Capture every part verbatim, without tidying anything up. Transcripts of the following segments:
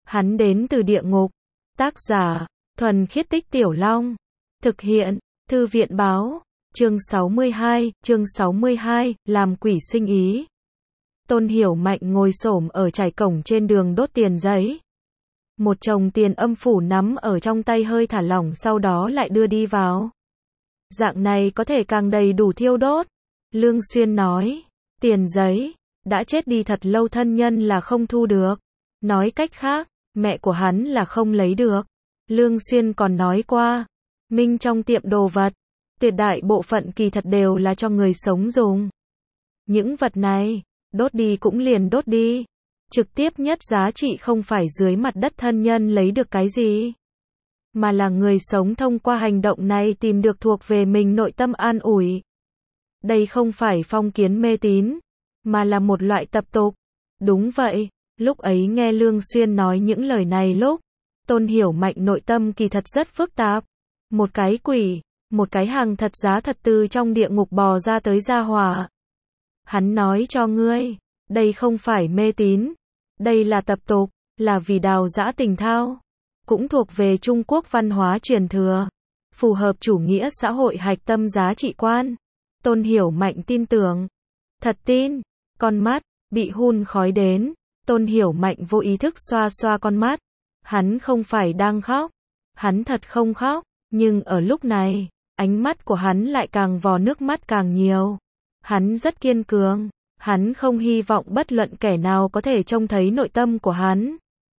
Hắn đến từ địa ngục. Tác giả, Thuần Khiết Tích Tiểu Long. Thực hiện, Thư viện báo. Chương sáu mươi hai, chương sáu mươi hai, làm quỷ sinh ý. Tôn Hiểu Mạnh ngồi xổm ở trải cổng trên đường đốt tiền giấy. Một chồng tiền âm phủ nắm ở trong tay hơi thả lỏng sau đó lại đưa đi vào. Dạng này có thể càng đầy đủ thiêu đốt. Lương Xuyên nói, tiền giấy, đã chết đi thật lâu thân nhân là không thu được. Nói cách khác, mẹ của hắn là không lấy được. Lương Xuyên còn nói qua, minh trong tiệm đồ vật, tuyệt đại bộ phận kỳ thật đều là cho người sống dùng. Những vật này, đốt đi cũng liền đốt đi. Trực tiếp nhất giá trị không phải dưới mặt đất thân nhân lấy được cái gì, mà là người sống thông qua hành động này tìm được thuộc về mình nội tâm an ủi. Đây không phải phong kiến mê tín, mà là một loại tập tục. Đúng vậy, lúc ấy nghe Lương Xuyên nói những lời này lúc, Tôn Hiểu Mạnh nội tâm kỳ thật rất phức tạp. Một cái quỷ, một cái hàng thật giá thật từ trong địa ngục bò ra tới gia hỏa. Hắn nói cho ngươi, đây không phải mê tín, đây là tập tục, là vì đào giã tình thao. Cũng thuộc về Trung Quốc văn hóa truyền thừa, phù hợp chủ nghĩa xã hội hạch tâm giá trị quan. Tôn Hiểu Mạnh tin tưởng, thật tin. Con mắt bị hun khói đến, Tôn Hiểu Mạnh vô ý thức xoa xoa con mắt. Hắn không phải đang khóc, hắn thật không khóc, nhưng ở lúc này, ánh mắt của hắn lại càng vò nước mắt càng nhiều. Hắn rất kiên cường, hắn không hy vọng bất luận kẻ nào có thể trông thấy nội tâm của hắn.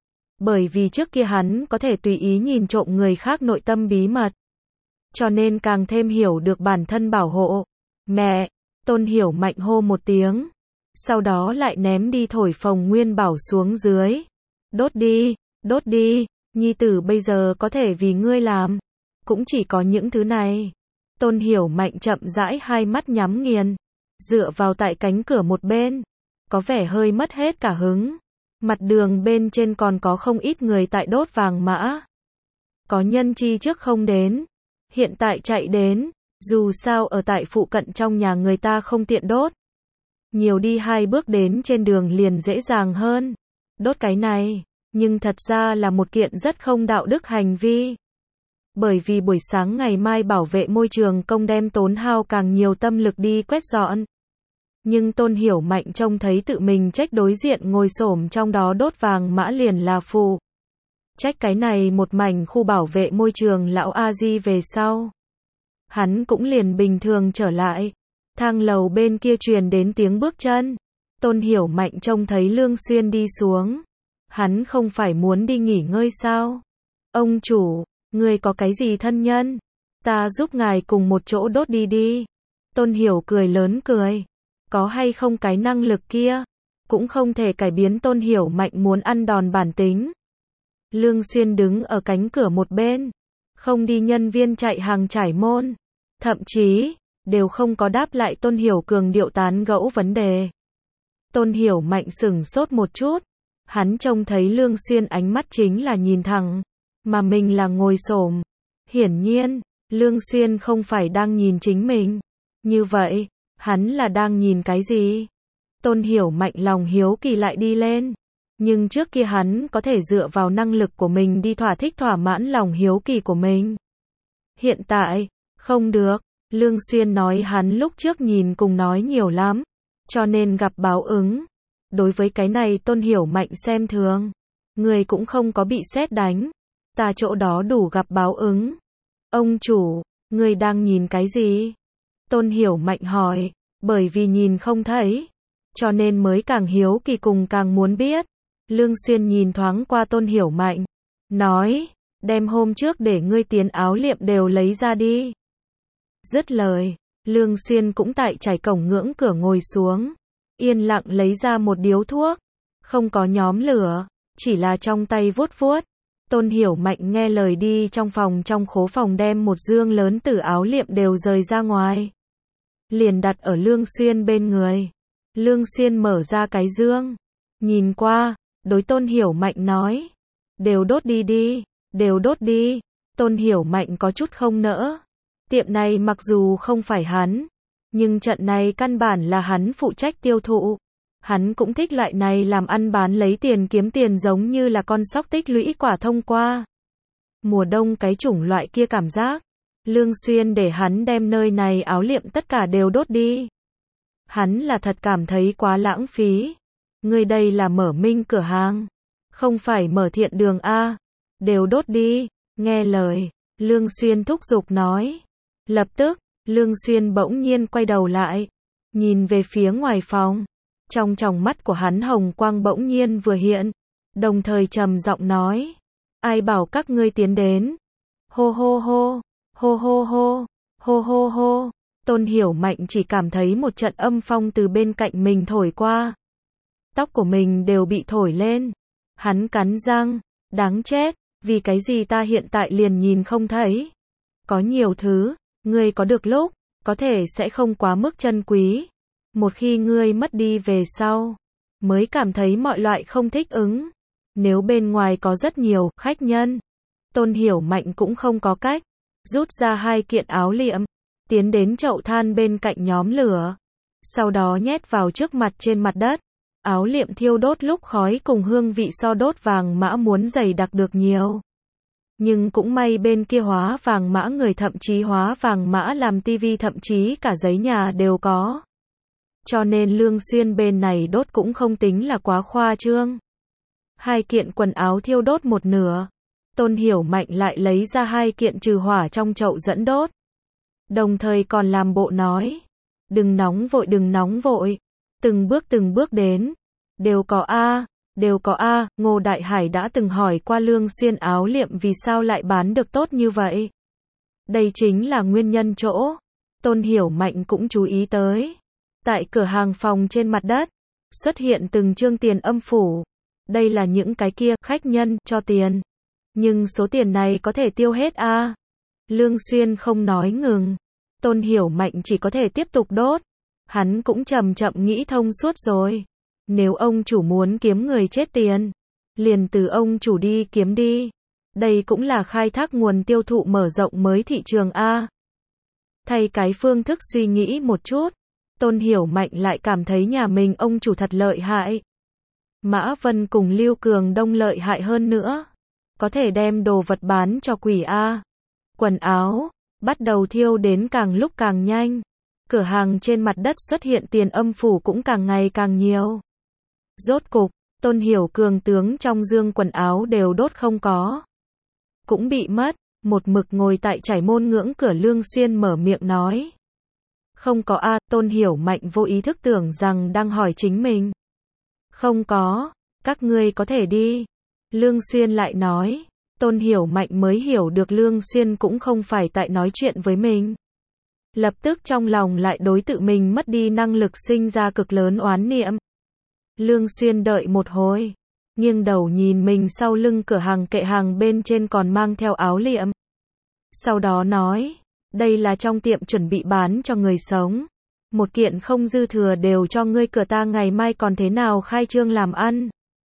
Bởi vì trước kia hắn có thể tùy ý nhìn trộm người khác nội tâm bí mật, cho nên càng thêm hiểu được bản thân bảo hộ. Mẹ, Tôn Hiểu Mạnh hô một tiếng, sau đó lại ném đi thổi phồng nguyên bảo xuống dưới. Đốt đi, đốt đi, nhi tử bây giờ có thể vì ngươi làm, cũng chỉ có những thứ này. Tôn Hiểu Mạnh chậm rãi hai mắt nhắm nghiền, dựa vào tại cánh cửa một bên, có vẻ hơi mất hết cả hứng. Mặt đường bên trên còn có không ít người tại đốt vàng mã. Có nhân chi trước không đến, hiện tại chạy đến, dù sao ở tại phụ cận trong nhà người ta không tiện đốt. Nhiều đi hai bước đến trên đường liền dễ dàng hơn. Đốt cái này, nhưng thật ra là một kiện rất không đạo đức hành vi. Bởi vì buổi sáng ngày mai bảo vệ môi trường công đem tốn hao càng nhiều tâm lực đi quét dọn. Nhưng Tôn Hiểu Mạnh trông thấy tự mình trách đối diện ngồi xổm trong đó đốt vàng mã liền là phù. Trách cái này một mảnh khu bảo vệ môi trường lão A Di về sau. Hắn cũng liền bình thường trở lại. Thang lầu bên kia truyền đến tiếng bước chân. Tôn Hiểu Mạnh trông thấy Lương Xuyên đi xuống. Hắn không phải muốn đi nghỉ ngơi sao? Ông chủ, người có cái gì thân nhân? Ta giúp ngài cùng một chỗ đốt đi đi. Tôn Hiểu cười lớn cười. Có hay không cái năng lực kia, cũng không thể cải biến Tôn Hiểu Mạnh muốn ăn đòn bản tính. Lương Xuyên đứng ở cánh cửa một bên, không đi nhân viên chạy hàng trải môn, thậm chí đều không có đáp lại Tôn Hiểu cường điệu tán gẫu vấn đề. Tôn Hiểu Mạnh sửng sốt một chút, hắn trông thấy Lương Xuyên ánh mắt chính là nhìn thẳng, mà mình là ngồi xổm. Hiển nhiên, Lương Xuyên không phải đang nhìn chính mình. Như vậy, hắn là đang nhìn cái gì? Tôn Hiểu Mạnh lòng hiếu kỳ lại đi lên. Nhưng trước kia hắn có thể dựa vào năng lực của mình đi thỏa thích thỏa mãn lòng hiếu kỳ của mình. Hiện tại, không được. Lương Xuyên nói hắn lúc trước nhìn cùng nói nhiều lắm, cho nên gặp báo ứng. Đối với cái này Tôn Hiểu Mạnh xem thường. Người cũng không có bị sét đánh. Ta chỗ đó đủ gặp báo ứng. Ông chủ, người đang nhìn cái gì? Tôn Hiểu Mạnh hỏi, bởi vì nhìn không thấy, cho nên mới càng hiếu kỳ cùng càng muốn biết. Lương Xuyên nhìn thoáng qua Tôn Hiểu Mạnh, nói, đem hôm trước để ngươi tiến áo liệm đều lấy ra đi. Dứt lời, Lương Xuyên cũng tại trải cổng ngưỡng cửa ngồi xuống, yên lặng lấy ra một điếu thuốc, không có nhóm lửa, chỉ là trong tay vuốt vuốt. Tôn Hiểu Mạnh nghe lời đi trong phòng trong khố phòng đem một dương lớn từ áo liệm đều rời ra ngoài. Liền đặt ở Lương Xuyên bên người. Lương Xuyên mở ra cái dương, nhìn qua, đối Tôn Hiểu Mạnh nói, đều đốt đi đi, đều đốt đi. Tôn Hiểu Mạnh có chút không nỡ. Tiệm này mặc dù không phải hắn, nhưng trận này căn bản là hắn phụ trách tiêu thụ. Hắn cũng thích loại này làm ăn bán lấy tiền kiếm tiền giống như là con sóc tích lũy quả thông qua mùa đông cái chủng loại kia cảm giác. Lương Xuyên để hắn đem nơi này áo liệm tất cả đều đốt đi. Hắn là thật cảm thấy quá lãng phí. Ngươi đây là mở minh cửa hàng, không phải mở thiện đường a, đều đốt đi, nghe lời, Lương Xuyên thúc giục nói. Lập tức, Lương Xuyên bỗng nhiên quay đầu lại, nhìn về phía ngoài phòng. Trong tròng mắt của hắn hồng quang bỗng nhiên vừa hiện, đồng thời trầm giọng nói, ai bảo các ngươi tiến đến? Hô hô hô, hô hô hô, hô hô hô. Tôn Hiểu Mạnh chỉ cảm thấy một trận âm phong từ bên cạnh mình thổi qua. Tóc của mình đều bị thổi lên. Hắn cắn răng, đáng chết, vì cái gì ta hiện tại liền nhìn không thấy. Có nhiều thứ, ngươi có được lúc, có thể sẽ không quá mức chân quý. Một khi ngươi mất đi về sau, mới cảm thấy mọi loại không thích ứng. Nếu bên ngoài có rất nhiều khách nhân, Tôn Hiểu Mạnh cũng không có cách. Rút ra hai kiện áo liệm, tiến đến chậu than bên cạnh nhóm lửa. Sau đó nhét vào trước mặt trên mặt đất. Áo liệm thiêu đốt lúc khói cùng hương vị so đốt vàng mã muốn dày đặc được nhiều. Nhưng cũng may bên kia hóa vàng mã người thậm chí hóa vàng mã làm tivi thậm chí cả giấy nhà đều có. Cho nên Lương Xuyên bên này đốt cũng không tính là quá khoa trương. Hai kiện quần áo thiêu đốt một nửa. Tôn Hiểu Mạnh lại lấy ra hai kiện trừ hỏa trong chậu dẫn đốt. Đồng thời còn làm bộ nói. Đừng nóng vội đừng nóng vội. Từng bước từng bước đến. Đều có A, đều có A, Ngô Đại Hải đã từng hỏi qua Lương Xuyên áo liệm vì sao lại bán được tốt như vậy. Đây chính là nguyên nhân chỗ. Tôn Hiểu Mạnh cũng chú ý tới. Tại cửa hàng phòng trên mặt đất, xuất hiện từng chương tiền âm phủ. Đây là những cái kia khách nhân cho tiền. Nhưng số tiền này có thể tiêu hết A. Lương Xuyên không nói ngừng. Tôn Hiểu Mạnh chỉ có thể tiếp tục đốt. Hắn cũng chậm chậm nghĩ thông suốt rồi. Nếu ông chủ muốn kiếm người chết tiền, liền từ ông chủ đi kiếm đi. Đây cũng là khai thác nguồn tiêu thụ mở rộng mới thị trường A. Thay cái phương thức suy nghĩ một chút, Tôn Hiểu Mạnh lại cảm thấy nhà mình ông chủ thật lợi hại. Mã Vân cùng Lưu Cường Đông lợi hại hơn nữa. Có thể đem đồ vật bán cho quỷ A. Quần áo, bắt đầu thiêu đến càng lúc càng nhanh. Cửa hàng trên mặt đất xuất hiện tiền âm phủ cũng càng ngày càng nhiều. Rốt cục, Tôn Hiểu Cường tướng trong dương quần áo đều đốt không có. Cũng bị mất, một mực ngồi tại Trải Môn ngưỡng cửa Lương Xuyên mở miệng nói. Không có A, Tôn Hiểu Mạnh vô ý thức tưởng rằng đang hỏi chính mình. Không có, các ngươi có thể đi. Lương Xuyên lại nói. Tôn Hiểu Mạnh mới hiểu được Lương Xuyên cũng không phải tại nói chuyện với mình. Lập tức trong lòng lại đối tự mình mất đi năng lực sinh ra cực lớn oán niệm. Lương Xuyên đợi một hồi, nghiêng đầu nhìn mình sau lưng cửa hàng kệ hàng bên trên còn mang theo áo liệm. Sau đó nói, đây là trong tiệm chuẩn bị bán cho người sống. Một kiện không dư thừa đều cho ngươi cửa ta ngày mai còn thế nào khai trương làm ăn.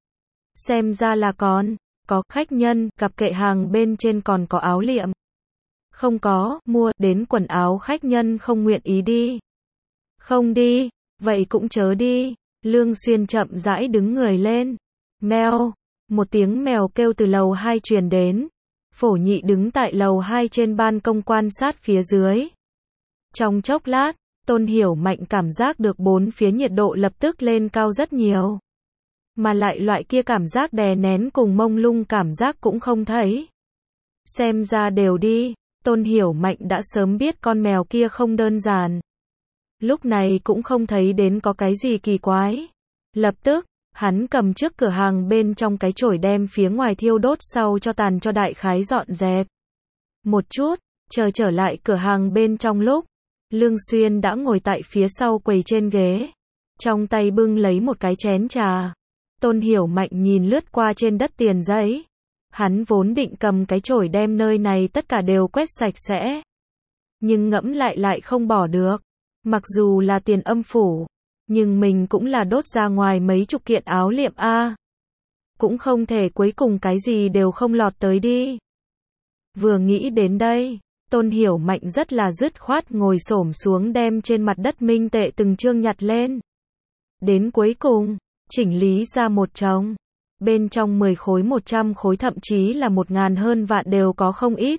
Xem ra là còn, có khách nhân, cặp kệ hàng bên trên còn có áo liệm. Không có, mua, đến quần áo khách nhân không nguyện ý đi. Không đi, vậy cũng chớ đi. Lương Xuyên chậm rãi đứng người lên. Mèo, một tiếng mèo kêu từ lầu hai truyền đến. Phổ Nhị đứng tại lầu hai trên ban công quan sát phía dưới. Trong chốc lát, Tôn Hiểu Mạnh cảm giác được bốn phía nhiệt độ lập tức lên cao rất nhiều. Mà lại loại kia cảm giác đè nén cùng mông lung cảm giác cũng không thấy. Xem ra đều đi. Tôn Hiểu Mạnh đã sớm biết con mèo kia không đơn giản. Lúc này cũng không thấy đến có cái gì kỳ quái. Lập tức, hắn cầm trước cửa hàng bên trong cái chổi đem phía ngoài thiêu đốt sau cho tàn cho đại khái dọn dẹp. Một chút, chờ trở lại cửa hàng bên trong lúc, Lương Xuyên đã ngồi tại phía sau quầy trên ghế. Trong tay bưng lấy một cái chén trà. Tôn Hiểu Mạnh nhìn lướt qua trên đất tiền giấy. Hắn vốn định cầm cái chổi đem nơi này tất cả đều quét sạch sẽ. Nhưng ngẫm lại lại không bỏ được. Mặc dù là tiền âm phủ, nhưng mình cũng là đốt ra ngoài mấy chục kiện áo liệm A. Cũng không thể cuối cùng cái gì đều không lọt tới đi. Vừa nghĩ đến đây, Tôn Hiểu Mạnh rất là dứt khoát ngồi xổm xuống đem trên mặt đất minh tệ từng chương nhặt lên. Đến cuối cùng, chỉnh lý ra một chồng. Bên trong mười khối một trăm khối thậm chí là một ngàn hơn vạn đều có không ít.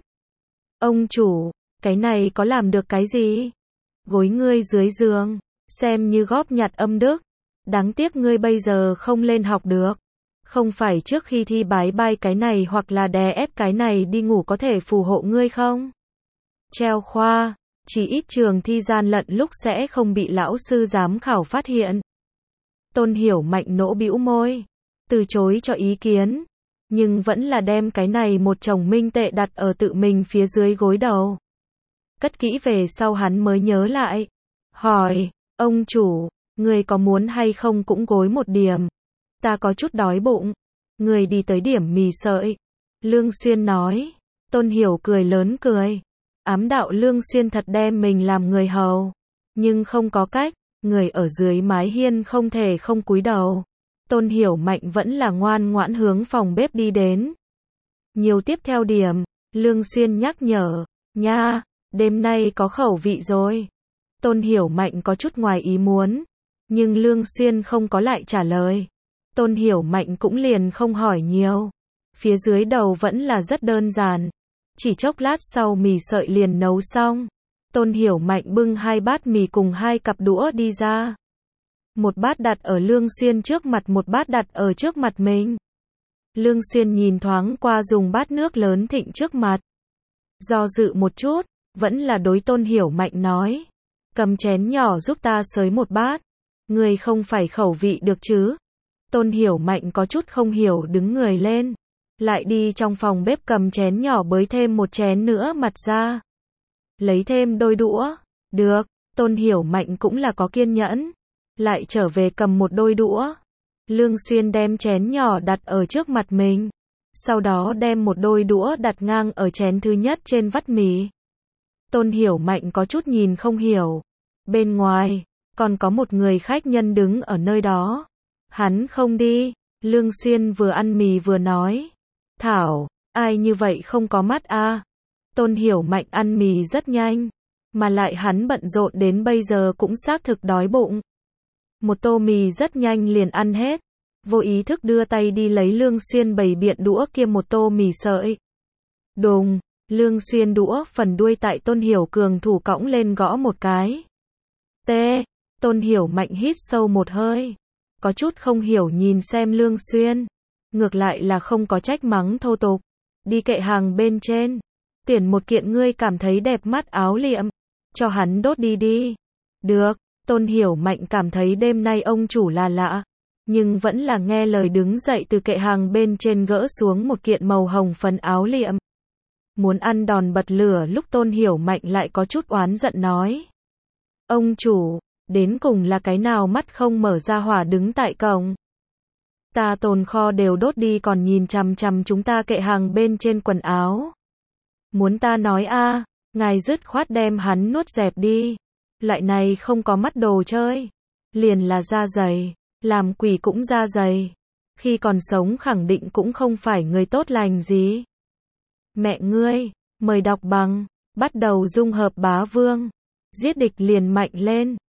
Ông chủ, cái này có làm được cái gì? Gối ngươi dưới giường, xem như góp nhặt âm đức. Đáng tiếc ngươi bây giờ không lên học được. Không phải trước khi thi bái bai cái này hoặc là đè ép cái này đi ngủ có thể phù hộ ngươi không? Treo khoa, chỉ ít trường thi gian lận lúc sẽ không bị lão sư giám khảo phát hiện. Tôn Hiểu Mạnh nỗ bĩu môi, từ chối cho ý kiến, nhưng vẫn là đem cái này một chồng minh tệ đặt ở tự mình phía dưới gối đầu. Cất kỹ về sau hắn mới nhớ lại, hỏi, ông chủ, người có muốn hay không cũng gối một điểm. Ta có chút đói bụng. Người đi tới điểm mì sợi. Lương Xuyên nói. Tôn Hiểu cười lớn cười. Ám đạo Lương Xuyên thật đem mình làm người hầu. Nhưng không có cách, người ở dưới mái hiên không thể không cúi đầu. Tôn Hiểu Mạnh vẫn là ngoan ngoãn hướng phòng bếp đi đến. Nhiều tiếp theo điểm, Lương Xuyên nhắc nhở, nha, đêm nay có khẩu vị rồi. Tôn Hiểu Mạnh có chút ngoài ý muốn, nhưng Lương Xuyên không có lại trả lời. Tôn Hiểu Mạnh cũng liền không hỏi nhiều. Phía dưới đầu vẫn là rất đơn giản. Chỉ chốc lát sau mì sợi liền nấu xong. Tôn Hiểu Mạnh bưng hai bát mì cùng hai cặp đũa đi ra. Một bát đặt ở Lương Xuyên trước mặt, một bát đặt ở trước mặt mình. Lương Xuyên nhìn thoáng qua dùng bát nước lớn thịnh trước mặt. Do dự một chút, vẫn là đối Tôn Hiểu Mạnh nói. Cầm chén nhỏ giúp ta xới một bát. Người không phải khẩu vị được chứ? Tôn Hiểu Mạnh có chút không hiểu đứng người lên. Lại đi trong phòng bếp cầm chén nhỏ bới thêm một chén nữa mặt ra. Lấy thêm đôi đũa. Được, Tôn Hiểu Mạnh cũng là có kiên nhẫn. Lại trở về cầm một đôi đũa. Lương Xuyên đem chén nhỏ đặt ở trước mặt mình. Sau đó đem một đôi đũa đặt ngang ở chén thứ nhất trên vắt mì. Tôn Hiểu Mạnh có chút nhìn không hiểu. Bên ngoài, còn có một người khách nhân đứng ở nơi đó. Hắn không đi. Lương Xuyên vừa ăn mì vừa nói. Thảo, ai như vậy không có mắt a? À? Tôn Hiểu Mạnh ăn mì rất nhanh. Mà lại hắn bận rộn đến bây giờ cũng xác thực đói bụng. Một tô mì rất nhanh liền ăn hết. Vô ý thức đưa tay đi lấy Lương Xuyên bày biện đũa kia một tô mì sợi. Đùng, Lương Xuyên đũa phần đuôi tại Tôn Hiểu Cường thủ cõng lên gõ một cái. Tê, Tôn Hiểu Mạnh hít sâu một hơi. Có chút không hiểu nhìn xem Lương Xuyên. Ngược lại là không có trách mắng thô tục. Đi kệ hàng bên trên. Tuyển một kiện ngươi cảm thấy đẹp mắt áo liệm. Cho hắn đốt đi đi. Được, Tôn Hiểu Mạnh cảm thấy đêm nay ông chủ là lạ. Nhưng vẫn là nghe lời đứng dậy từ kệ hàng bên trên gỡ xuống một kiện màu hồng phấn áo liệm. Muốn ăn đòn bật lửa lúc Tôn Hiểu Mạnh lại có chút oán giận nói. Ông chủ, đến cùng là cái nào mắt không mở ra hỏa đứng tại cổng. Ta tồn kho đều đốt đi còn nhìn chằm chằm chúng ta kệ hàng bên trên quần áo. Muốn ta nói a, à, ngài dứt khoát đem hắn nuốt dẹp đi. Loại này không có mắt đồ chơi. Liền là da dày, làm quỷ cũng da dày. Khi còn sống khẳng định cũng không phải người tốt lành gì. Mẹ ngươi, mời đọc bằng, bắt đầu dung hợp bá vương. Giết địch liền mạnh lên.